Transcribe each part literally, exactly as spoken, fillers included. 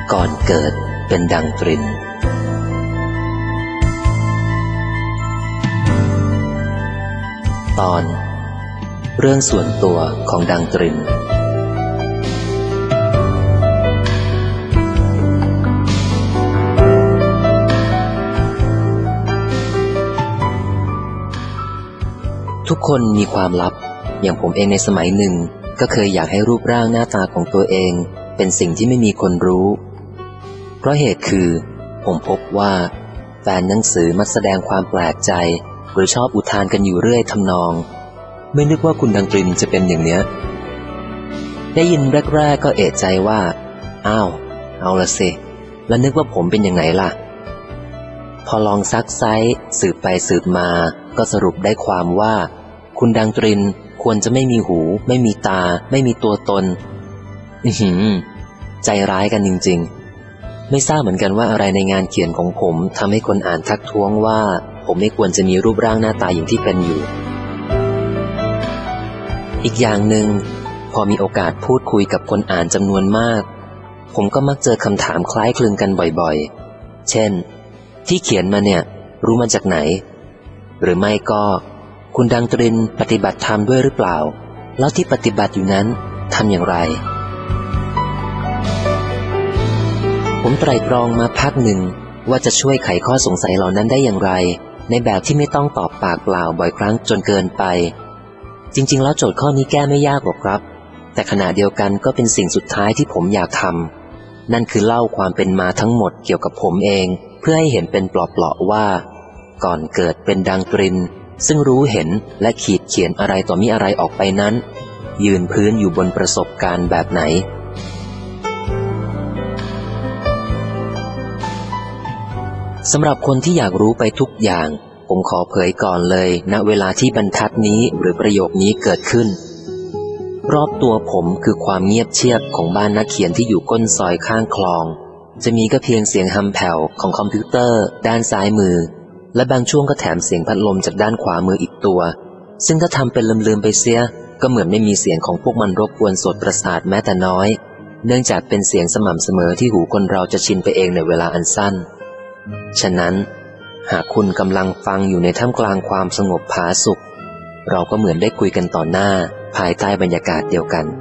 ก่อนเกิดเป็นดังตรินตอนเรื่องส่วนตัวของดังตรินทุกคนมีความลับอย่างผมเองในสมัยหนึ่งก็เคยอยากให้รูปร่างหน้าตาของตัวเองเป็นสิ่งที่ไม่มีคนรู้เพราะเหตุคือผมพบว่าแฟนหนังสือมักแสดงความแปลกใจหรือชอบอุทานกันอยู่เรื่อยทำนองไม่นึกว่าคุณดังตรินจะเป็นอย่างเนี้ยได้ยินแรกๆก็เอะใจว่าอ้าวเอาละสิแล้วนึกว่าผมเป็นยังไงล่ะพอลองซักไซสืบไปสืบมาก็สรุปได้ความว่าคุณดังตรินควรจะไม่มีหูไม่มีตาไม่มีตัวตนอื้อหือใจร้ายกันจริงๆไม่ทราบเหมือนกันว่าอะไรในงานเขียนของผมทำให้คนอ่านทักท้วงว่าผมไม่ควรจะมีรูปร่างหน้าตาอย่างที่เป็นอยู่อีกอย่างหนึ่งพอมีโอกาสพูดคุยกับคนอ่านจำนวนมากผมก็มักเจอคำถามคล้ายคลึงกันบ่อยๆเช่นที่เขียนมาเนี่ยรู้มาจากไหนหรือไม่ก็คุณดังตรินปฏิบัติธรรมด้วยหรือเปล่าแล้วที่ปฏิบัติอยู่นั้นทำอย่างไรผมไตร่ตรองมาพักหนึ่งว่าจะช่วยไขข้อสงสัยเหล่านั้นได้อย่างไรในแบบที่ไม่ต้องตอบปากเปล่าบ่อยครั้งจนเกินไปจริงๆแล้วโจทย์ข้อนี้แก้ไม่ยากหรอกครับแต่ขณะเดียวกันก็เป็นสิ่งสุดท้ายที่ผมอยากทำนั่นคือเล่าความเป็นมาทั้งหมดเกี่ยวกับผมเองเพื่อให้เห็นเป็นเปลาะๆว่าก่อนเกิดเป็นดังตรินซึ่งรู้เห็นและขีดเขียนอะไรต่อมิอะไรออกไปนั้นยืนพื้นอยู่บนประสบการณ์แบบไหนสำหรับคนที่อยากรู้ไปทุกอย่างผมขอเผยก่อนเลยณเวลาที่บรรทัดนี้หรือประโยคนี้เกิดขึ้นรอบตัวผมคือความเงียบเชียบของบ้านนักเขียนที่อยู่ก้นซอยข้างคลองจะมีก็เพียงเสียงฮัมแผ่วของคอมพิวเตอร์ด้านซ้ายมือและบางช่วงก็แถมเสียงพัดลมจากด้านขวามืออีกตัวซึ่งถ้าทำเป็นลืมๆไปเสียก็เหมือนไม่มีเสียงของพวกมันรบกวนสดประสาทแม้แต่น้อยเนื่องจากเป็นเสียงสม่ำเสมอที่หูคนเราจะชินไปเองในเวลาอันสั้นฉะนั้นหากคุณกำลังฟังอยู่ในท่ามกลางความสงบผาสุขเราก็เหมือนได้คุยกันต่อหน้าภายใต้บรรยากาศเดียวกัน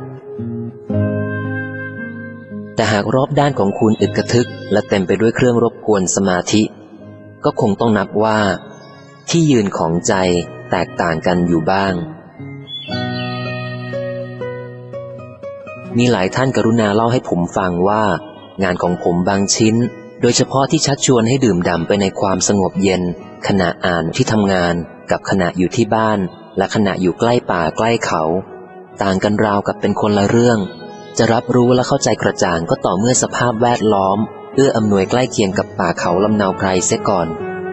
แต่หากรอบด้านของคุณอึดกระทึกและเต็มไปด้วยเครื่องรบกวนสมาธิก็คงต้องนับว่าที่ยืนของใจแตกต่างกันอยู่บ้างมีหลายท่านกรุณาเล่าให้ผมฟังว่างานของผมบางชิ้นโดยเฉพาะที่ชักชวนให้ดื่มด่ำไปในความสงบเย็นขณะอ่านที่ทำงานกับขณะอยู่ที่บ้านและขณะอยู่ใกล้ป่าใกล้เขาต่างกันราวกับเป็นคนละเรื่องจะรับรู้และเข้าใจกระจ่างก็ต่อเมื่อสภาพแวดล้อมเอื้ออำนวยใกล้เคียงกับป่าเขาลำเนาไพรเสียก่อน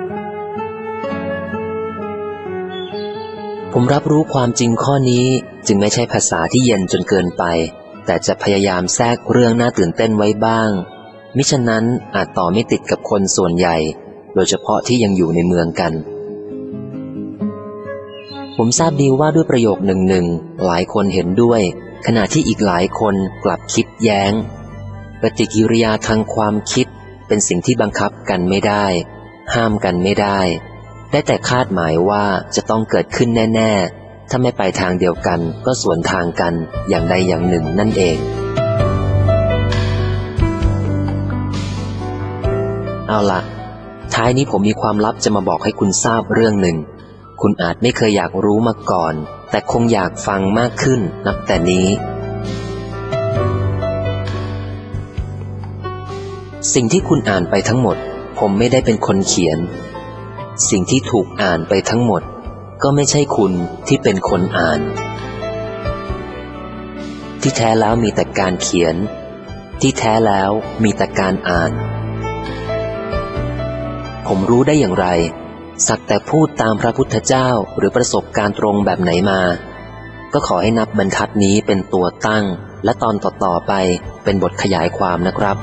ผมรับรู้ความจริงข้อนี้จึงไม่ใช่ภาษาที่เย็นจนเกินไปแต่จะพยายามแทรกเรื่องน่าตื่นเต้นไว้บ้างมิฉะนั้นอาจต่อไม่ติดกับคนส่วนใหญ่โดยเฉพาะที่ยังอยู่ในเมืองกันผมทราบดีว่าด้วยประโยคหนึ่งๆหลายคนเห็นด้วยขณะที่อีกหลายคนกลับคิดแย้งปฏิกิริยาทางความคิดเป็นสิ่งที่บังคับกันไม่ได้ห้ามกันไม่ได้ได้แต่คาดหมายว่าจะต้องเกิดขึ้นแน่ๆถ้าไม่ไปทางเดียวกันก็สวนทางกันอย่างใดอย่างหนึ่งนั่นเองเอาล่ะท้ายนี้ผมมีความลับจะมาบอกให้คุณทราบเรื่องหนึ่งคุณอาจไม่เคยอยากรู้มาก่อนแต่คงอยากฟังมากขึ้นนับแต่นี้สิ่งที่คุณอ่านไปทั้งหมดผมไม่ได้เป็นคนเขียนสิ่งที่ถูกอ่านไปทั้งหมดก็ไม่ใช่คุณที่เป็นคนอ่านที่แท้แล้วมีแต่การเขียนที่แท้แล้วมีแต่การอ่านผมรู้ได้อย่างไรสักแต่พูดตามพระพุทธเจ้าหรือประสบการณ์ตรงแบบไหนมาก็ขอให้นับบรรทัดนี้เป็นตัวตั้งและตอนต่อๆไปเป็นบทขยายความนะครับ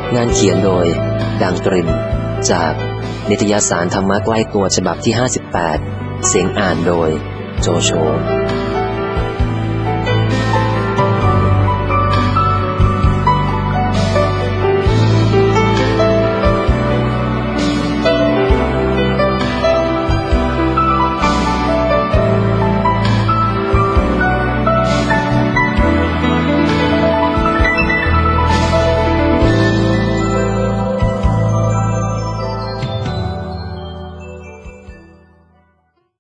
งานเขียนโดยดังตรินจากนิตยสารธรรมะใกล้ตัวฉบับที่ห้าสิบแปดเสียงอ่านโดยโจโฉ